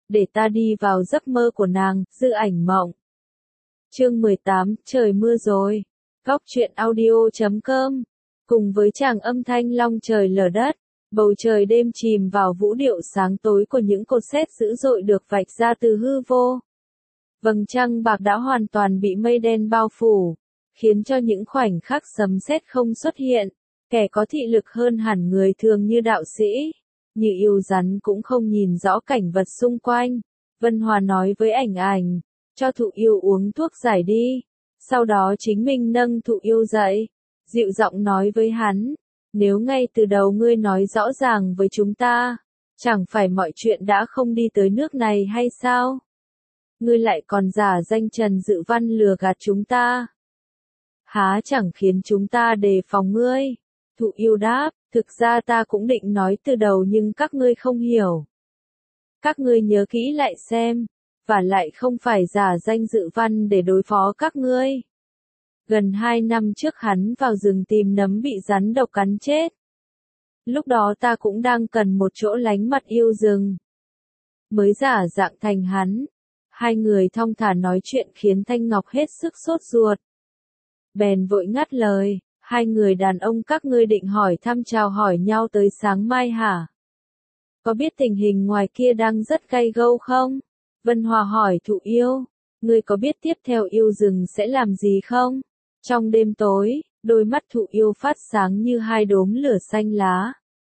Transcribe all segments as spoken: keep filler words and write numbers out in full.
để ta đi vào giấc mơ của nàng, Dư Ảnh mộng. Chương mười tám, trời mưa rồi. Góc truyện audio chấm com. Cùng với tràng âm thanh long trời lở đất, bầu trời đêm chìm vào vũ điệu sáng tối của những cột sét dữ dội được vạch ra từ hư vô. Vầng trăng bạc đã hoàn toàn bị mây đen bao phủ, khiến cho những khoảnh khắc sấm sét không xuất hiện. Kẻ có thị lực hơn hẳn người thường như đạo sĩ, như yêu rắn cũng không nhìn rõ cảnh vật xung quanh. Vân Hòa nói với Ảnh Ảnh, cho Thụ Yêu uống thuốc giải đi. Sau đó chính mình nâng Thụ Yêu dậy, dịu giọng nói với hắn, nếu ngay từ đầu ngươi nói rõ ràng với chúng ta, chẳng phải mọi chuyện đã không đi tới nước này hay sao? Ngươi lại còn giả danh Trần Dự Văn lừa gạt chúng ta. Há chẳng khiến chúng ta đề phòng ngươi. Thụ Yêu đáp, thực ra ta cũng định nói từ đầu nhưng các ngươi không hiểu. Các ngươi nhớ kỹ lại xem, và lại không phải giả danh Dự Văn để đối phó các ngươi. Gần hai năm trước hắn vào rừng tìm nấm bị rắn độc cắn chết. Lúc đó ta cũng đang cần một chỗ lánh mặt yêu rừng. Mới giả dạng thành hắn. Hai người thong thả nói chuyện khiến Thanh Ngọc hết sức sốt ruột. Bèn vội ngắt lời, hai người đàn ông các ngươi định hỏi thăm chào hỏi nhau tới sáng mai hả? Có biết tình hình ngoài kia đang rất gay gâu không? Vân Hòa hỏi Thụ Yêu, ngươi có biết tiếp theo yêu rừng sẽ làm gì không? Trong đêm tối, đôi mắt Thụ Yêu phát sáng như hai đốm lửa xanh lá.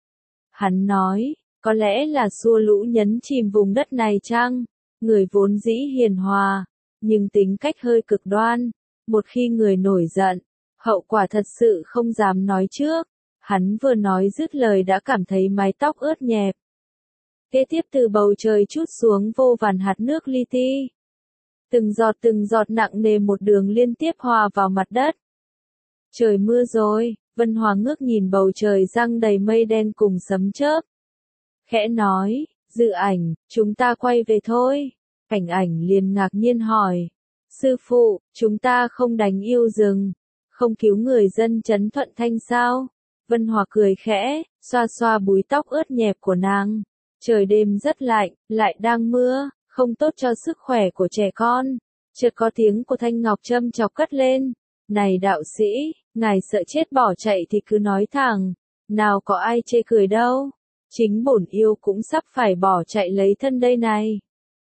Hắn nói, có lẽ là xua lũ nhấn chìm vùng đất này chăng? Người vốn dĩ hiền hòa, nhưng tính cách hơi cực đoan. Một khi người nổi giận, hậu quả thật sự không dám nói trước. Hắn vừa nói dứt lời đã cảm thấy mái tóc ướt nhẹp. Kế tiếp từ bầu trời trút xuống vô vàn hạt nước li ti. Từng giọt từng giọt nặng nề một đường liên tiếp hòa vào mặt đất. Trời mưa rồi, Vân Hòa ngước nhìn bầu trời giăng đầy mây đen cùng sấm chớp. Khẽ nói, Dự Ảnh, chúng ta quay về thôi. Ảnh Ảnh liền ngạc nhiên hỏi, sư phụ, chúng ta không đánh yêu rừng, không cứu người dân Trấn Thuận Thanh sao? Vân Hòa cười khẽ, xoa xoa búi tóc ướt nhẹp của nàng. Trời đêm rất lạnh, lại đang mưa, không tốt cho sức khỏe của trẻ con. Chợt có tiếng của Thanh Ngọc châm chọc cất lên. Này đạo sĩ, ngài sợ chết bỏ chạy thì cứ nói thẳng, nào có ai chê cười đâu. Chính bổn yêu cũng sắp phải bỏ chạy lấy thân đây này.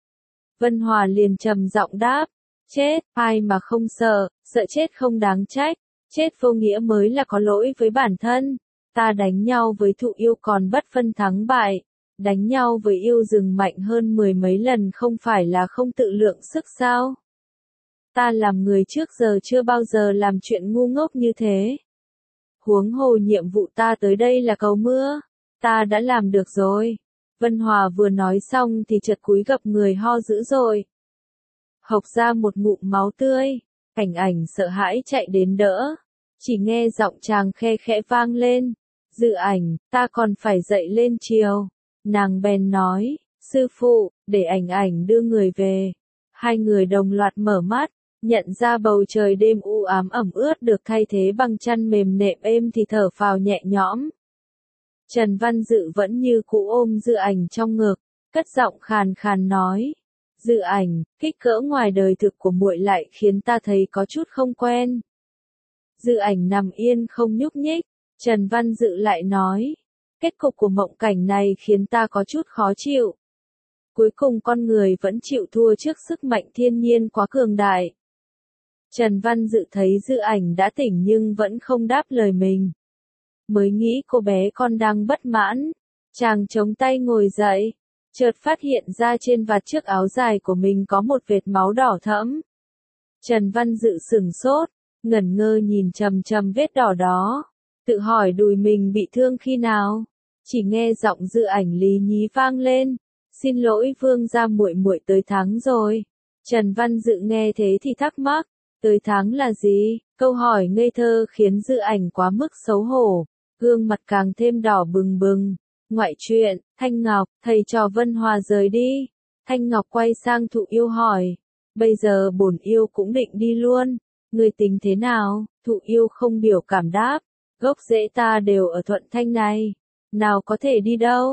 Vân Hòa liền trầm giọng đáp, chết, ai mà không sợ, sợ chết không đáng trách, chết vô nghĩa mới là có lỗi với bản thân. Ta đánh nhau với Thụ Yêu còn bất phân thắng bại, đánh nhau với yêu rừng mạnh hơn mười mấy lần không phải là không tự lượng sức sao? Ta làm người trước giờ chưa bao giờ làm chuyện ngu ngốc như thế. Huống hồ nhiệm vụ ta tới đây là cầu mưa, ta đã làm được rồi. Vân Hòa vừa nói xong thì chợt cúi gập người ho dữ dội. Hộc ra một ngụm máu tươi, Ảnh Ảnh sợ hãi chạy đến đỡ. Chỉ nghe giọng chàng khe khẽ vang lên, Dự Ảnh, ta còn phải dậy lên chiều. Nàng bèn nói, sư phụ, để Ảnh Ảnh đưa người về. Hai người đồng loạt mở mắt, nhận ra bầu trời đêm u ám ẩm ướt được thay thế bằng chăn mềm nệm êm thì thở phào nhẹ nhõm. Trần Văn Dự vẫn như cũ ôm Dự Ảnh trong ngực, cất giọng khàn khàn nói, Dự Ảnh, kích cỡ ngoài đời thực của muội lại khiến ta thấy có chút không quen. Dự Ảnh nằm yên không nhúc nhích, Trần Văn Dự lại nói, kết cục của mộng cảnh này khiến ta có chút khó chịu. Cuối cùng con người vẫn chịu thua trước sức mạnh thiên nhiên quá cường đại. Trần Văn Dự thấy Dự Ảnh đã tỉnh nhưng vẫn không đáp lời mình. Mới nghĩ cô bé con đang bất mãn, chàng chống tay ngồi dậy, chợt phát hiện ra trên vạt chiếc áo dài của mình có một vệt máu đỏ thẫm. Trần Văn Dự sửng sốt, ngẩn ngơ nhìn chằm chằm vết đỏ đó, tự hỏi đùi mình bị thương khi nào. Chỉ nghe giọng Dự Ảnh lý nhí vang lên, xin lỗi vương gia, muội muội tới tháng rồi. Trần Văn Dự nghe thế thì thắc mắc, tới tháng là gì? Câu hỏi ngây thơ khiến Dự Ảnh quá mức xấu hổ, gương mặt càng thêm đỏ bừng bừng. Ngoại chuyện, Thanh Ngọc, thầy trò Vân Hòa rời đi. Thanh Ngọc quay sang Thụ Yêu hỏi, bây giờ bổn yêu cũng định đi luôn, người tính thế nào? Thụ Yêu không biểu cảm đáp, gốc rễ ta đều ở Thuận Thanh này, nào có thể đi đâu.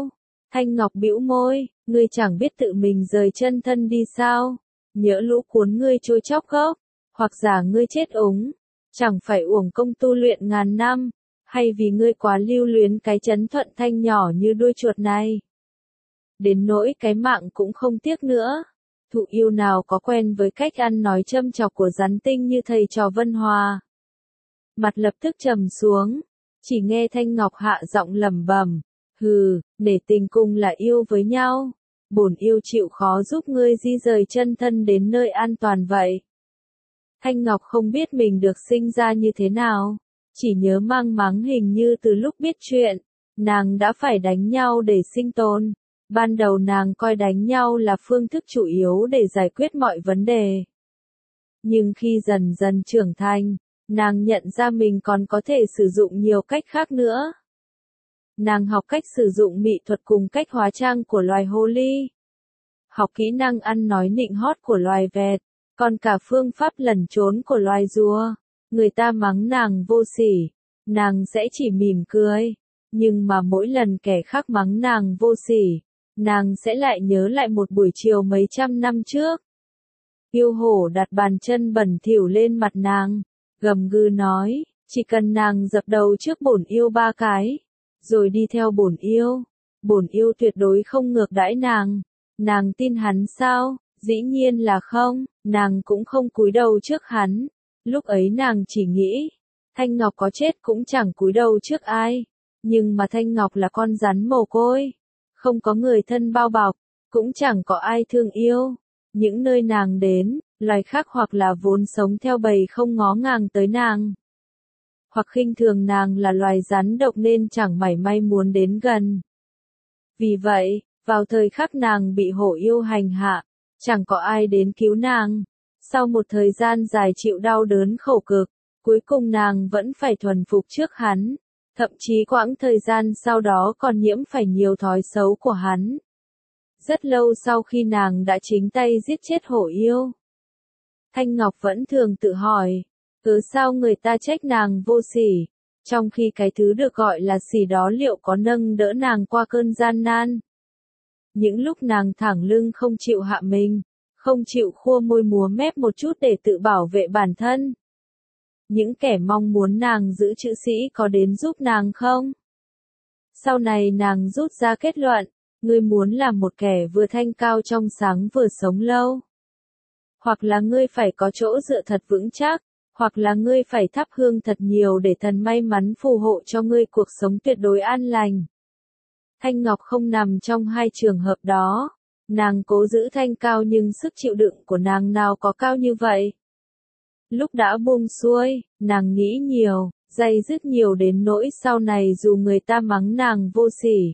Thanh Ngọc bĩu môi, ngươi chẳng biết tự mình rời chân thân đi sao? Nhỡ lũ cuốn ngươi trôi chóc gốc, hoặc giả ngươi chết úng, chẳng phải uổng công tu luyện ngàn năm, hay vì ngươi quá lưu luyến cái chấn thuận thanh nhỏ như đuôi chuột này. Đến nỗi cái mạng cũng không tiếc nữa. Thụ Yêu nào có quen với cách ăn nói châm chọc của rắn tinh như thầy trò Vân Hòa. Mặt lập tức trầm xuống, chỉ nghe Thanh Ngọc hạ giọng lẩm bẩm, hừ, để tình cùng là yêu với nhau, bổn yêu chịu khó giúp ngươi di rời chân thân đến nơi an toàn vậy. Thanh Ngọc không biết mình được sinh ra như thế nào, chỉ nhớ mang máng hình như từ lúc biết chuyện, nàng đã phải đánh nhau để sinh tồn. Ban đầu nàng coi đánh nhau là phương thức chủ yếu để giải quyết mọi vấn đề. Nhưng khi dần dần trưởng thành, nàng nhận ra mình còn có thể sử dụng nhiều cách khác nữa. Nàng học cách sử dụng mỹ thuật cùng cách hóa trang của loài hồ ly. Học kỹ năng ăn nói nịnh hót của loài vẹt, còn cả phương pháp lẩn trốn của loài rùa. Người ta mắng nàng vô sỉ, nàng sẽ chỉ mỉm cười. Nhưng mà mỗi lần kẻ khác mắng nàng vô sỉ, nàng sẽ lại nhớ lại một buổi chiều mấy trăm năm trước. Yêu hổ đặt bàn chân bẩn thỉu lên mặt nàng, gầm gừ nói, chỉ cần nàng dập đầu trước bổn yêu ba cái, rồi đi theo bổn yêu, bổn yêu tuyệt đối không ngược đãi nàng. Nàng tin hắn sao? Dĩ nhiên là không, nàng cũng không cúi đầu trước hắn. Lúc ấy nàng chỉ nghĩ, Thanh Ngọc có chết cũng chẳng cúi đầu trước ai. Nhưng mà Thanh Ngọc là con rắn mồ côi, không có người thân bao bọc, cũng chẳng có ai thương yêu. Những nơi nàng đến, loài khác hoặc là vốn sống theo bầy không ngó ngàng tới nàng, hoặc khinh thường nàng là loài rắn độc nên chẳng mảy may muốn đến gần. Vì vậy, vào thời khắc nàng bị hổ yêu hành hạ, chẳng có ai đến cứu nàng. Sau một thời gian dài chịu đau đớn khổ cực, cuối cùng nàng vẫn phải thuần phục trước hắn. Thậm chí quãng thời gian sau đó còn nhiễm phải nhiều thói xấu của hắn. Rất lâu sau khi nàng đã chính tay giết chết hổ yêu, Thanh Ngọc vẫn thường tự hỏi, cớ sao người ta trách nàng vô sỉ, trong khi cái thứ được gọi là sỉ đó liệu có nâng đỡ nàng qua cơn gian nan. Những lúc nàng thẳng lưng không chịu hạ mình, không chịu khua môi múa mép một chút để tự bảo vệ bản thân. Những kẻ mong muốn nàng giữ chữ sĩ có đến giúp nàng không? Sau này nàng rút ra kết luận, ngươi muốn làm một kẻ vừa thanh cao trong sáng vừa sống lâu. Hoặc là ngươi phải có chỗ dựa thật vững chắc, hoặc là ngươi phải thắp hương thật nhiều để thần may mắn phù hộ cho ngươi cuộc sống tuyệt đối an lành. Thanh Ngọc không nằm trong hai trường hợp đó. Nàng cố giữ thanh cao nhưng sức chịu đựng của nàng nào có cao như vậy. Lúc đã buông xuôi, nàng nghĩ nhiều, day dứt nhiều đến nỗi sau này dù người ta mắng nàng vô sỉ,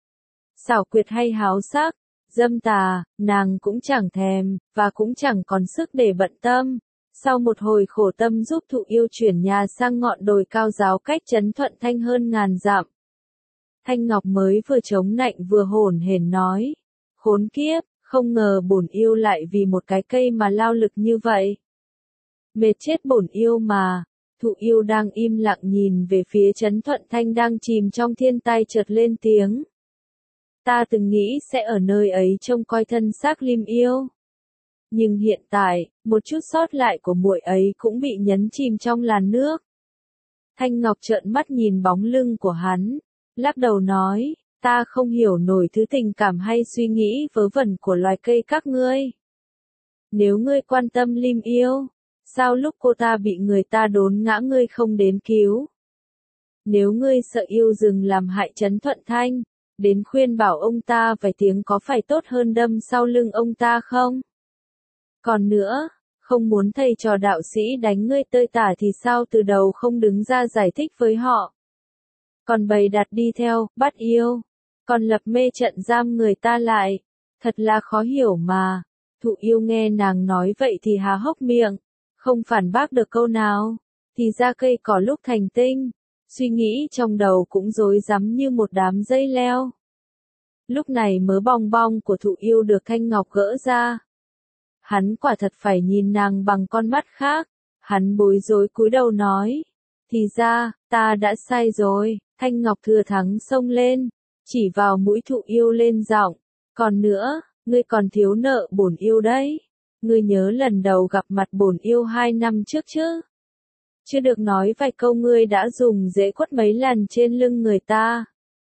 xảo quyệt hay háo sắc, dâm tà, nàng cũng chẳng thèm, và cũng chẳng còn sức để bận tâm. Sau một hồi khổ tâm giúp Thụ Yêu chuyển nhà sang ngọn đồi cao giáo cách trấn Thuận Thanh hơn ngàn dặm, Thanh Ngọc mới vừa chống nạnh vừa hổn hển nói, khốn kiếp, không ngờ bổn yêu lại vì một cái cây mà lao lực như vậy. Mệt chết bổn yêu mà. Thụ Yêu đang im lặng nhìn về phía trấn Thuận Thanh đang chìm trong thiên tai chợt lên tiếng. Ta từng nghĩ sẽ ở nơi ấy trông coi thân xác Lim Yêu. Nhưng hiện tại, một chút sót lại của muội ấy cũng bị nhấn chìm trong làn nước. Thanh Ngọc trợn mắt nhìn bóng lưng của hắn, lắc đầu nói, ta không hiểu nổi thứ tình cảm hay suy nghĩ vớ vẩn của loài cây các ngươi. Nếu ngươi quan tâm Lim Yêu, sao lúc cô ta bị người ta đốn ngã ngươi không đến cứu? Nếu ngươi sợ yêu rừng làm hại trấn Thuận Thanh, đến khuyên bảo ông ta vài tiếng có phải tốt hơn đâm sau lưng ông ta không? Còn nữa, không muốn thầy trò đạo sĩ đánh ngươi tơi tả thì sao từ đầu không đứng ra giải thích với họ? Còn bày đặt đi theo, bắt yêu, còn lập mê trận giam người ta lại, thật là khó hiểu mà. Thụ Yêu nghe nàng nói vậy thì há hốc miệng, không phản bác được câu nào, thì ra cây cỏ lúc thành tinh, suy nghĩ trong đầu cũng rối rắm như một đám dây leo. Lúc này mớ bong bong của Thụ Yêu được Thanh Ngọc gỡ ra. Hắn quả thật phải nhìn nàng bằng con mắt khác, hắn bối rối cúi đầu nói, thì ra, ta đã sai rồi. Thanh Ngọc thừa thắng xông lên, chỉ vào mũi thụ yêu lên giọng, còn nữa, ngươi còn thiếu nợ bổn yêu đấy. Ngươi nhớ lần đầu gặp mặt bổn yêu hai năm trước chứ? Chưa được nói vài câu ngươi đã dùng dễ quất mấy lần trên lưng người ta.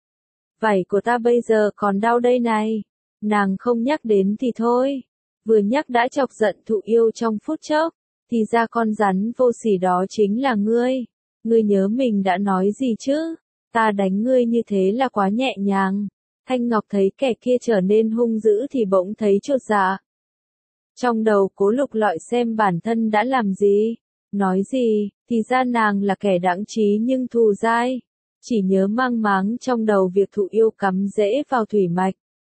Vảy của ta bây giờ còn đau đây này. Nàng không nhắc đến thì thôi. Vừa nhắc đã chọc giận thụ yêu trong phút chốc. Thì ra con rắn vô sỉ đó chính là ngươi. Ngươi nhớ mình đã nói gì chứ? Ta đánh ngươi như thế là quá nhẹ nhàng. Thanh Ngọc thấy kẻ kia trở nên hung dữ thì bỗng thấy chột dạ. Trong đầu Cố lục lọi xem bản thân đã làm gì. Nói gì, thì ra nàng là kẻ đãng trí nhưng thù dai. Chỉ nhớ mang máng trong đầu việc thụ yêu cắm rễ vào thủy mạch.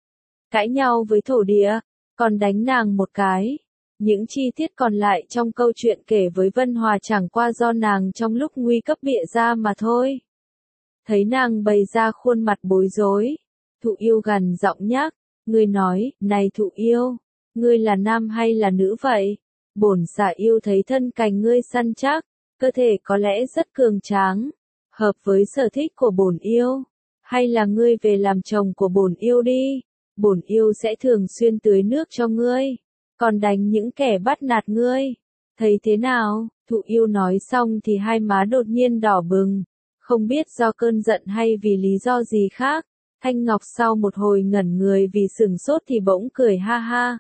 Cãi nhau với thổ địa, còn đánh nàng một cái. Những chi tiết còn lại trong câu chuyện kể với Vân Hòa chẳng qua do nàng trong lúc nguy cấp bịa ra mà thôi. Thấy nàng bày ra khuôn mặt bối rối. Thụ yêu gằn giọng nhắc, ngươi nói, này thụ yêu, ngươi là nam hay là nữ vậy? Bổn xà yêu thấy thân cành ngươi săn chắc, cơ thể có lẽ rất cường tráng, hợp với sở thích của bổn yêu, hay là ngươi về làm chồng của bổn yêu đi, bổn yêu sẽ thường xuyên tưới nước cho ngươi, còn đánh những kẻ bắt nạt ngươi. Thấy thế nào? Thụ yêu nói xong thì hai má đột nhiên đỏ bừng, không biết do cơn giận hay vì lý do gì khác. Thanh Ngọc sau một hồi ngẩn người vì sửng sốt thì bỗng cười ha ha.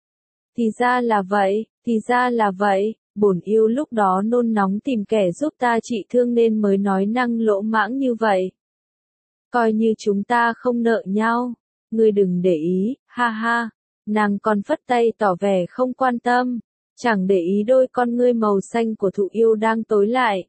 Thì ra là vậy, thì ra là vậy, bổn yêu lúc đó nôn nóng tìm kẻ giúp ta trị thương nên mới nói năng lỗ mãng như vậy. Coi như chúng ta không nợ nhau, ngươi đừng để ý, ha ha. Nàng còn phất tay tỏ vẻ không quan tâm, chẳng để ý đôi con ngươi màu xanh của thụ yêu đang tối lại.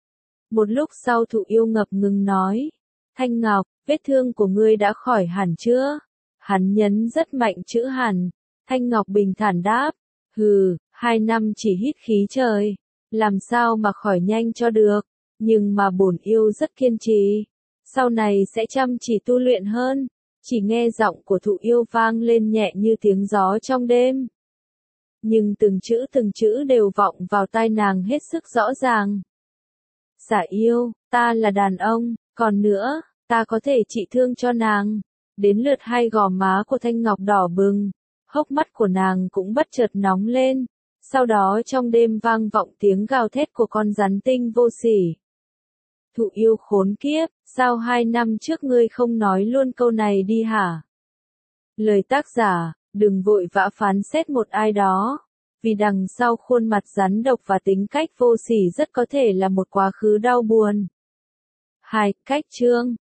Một lúc sau thụ yêu ngập ngừng nói, Thanh Ngọc, vết thương của ngươi đã khỏi hẳn chưa? Hắn nhấn rất mạnh chữ hẳn. Thanh Ngọc bình thản đáp, hừ, hai năm chỉ hít khí trời, làm sao mà khỏi nhanh cho được, nhưng mà bổn yêu rất kiên trì, sau này sẽ chăm chỉ tu luyện hơn. Chỉ nghe giọng của thụ yêu vang lên nhẹ như tiếng gió trong đêm. Nhưng từng chữ từng chữ đều vọng vào tai nàng hết sức rõ ràng. Xả yêu, ta là đàn ông, còn nữa, ta có thể trị thương cho nàng. Đến lượt hai gò má của Thanh Ngọc đỏ bừng, hốc mắt của nàng cũng bất chợt nóng lên. Sau đó trong đêm vang vọng tiếng gào thét của con rắn tinh vô sỉ. Thụ yêu khốn kiếp, sao hai năm trước ngươi không nói luôn câu này đi hả? Lời tác giả, đừng vội vã phán xét một ai đó, vì đằng sau khuôn mặt rắn độc và tính cách vô sỉ rất có thể là một quá khứ đau buồn. Hai, cách chương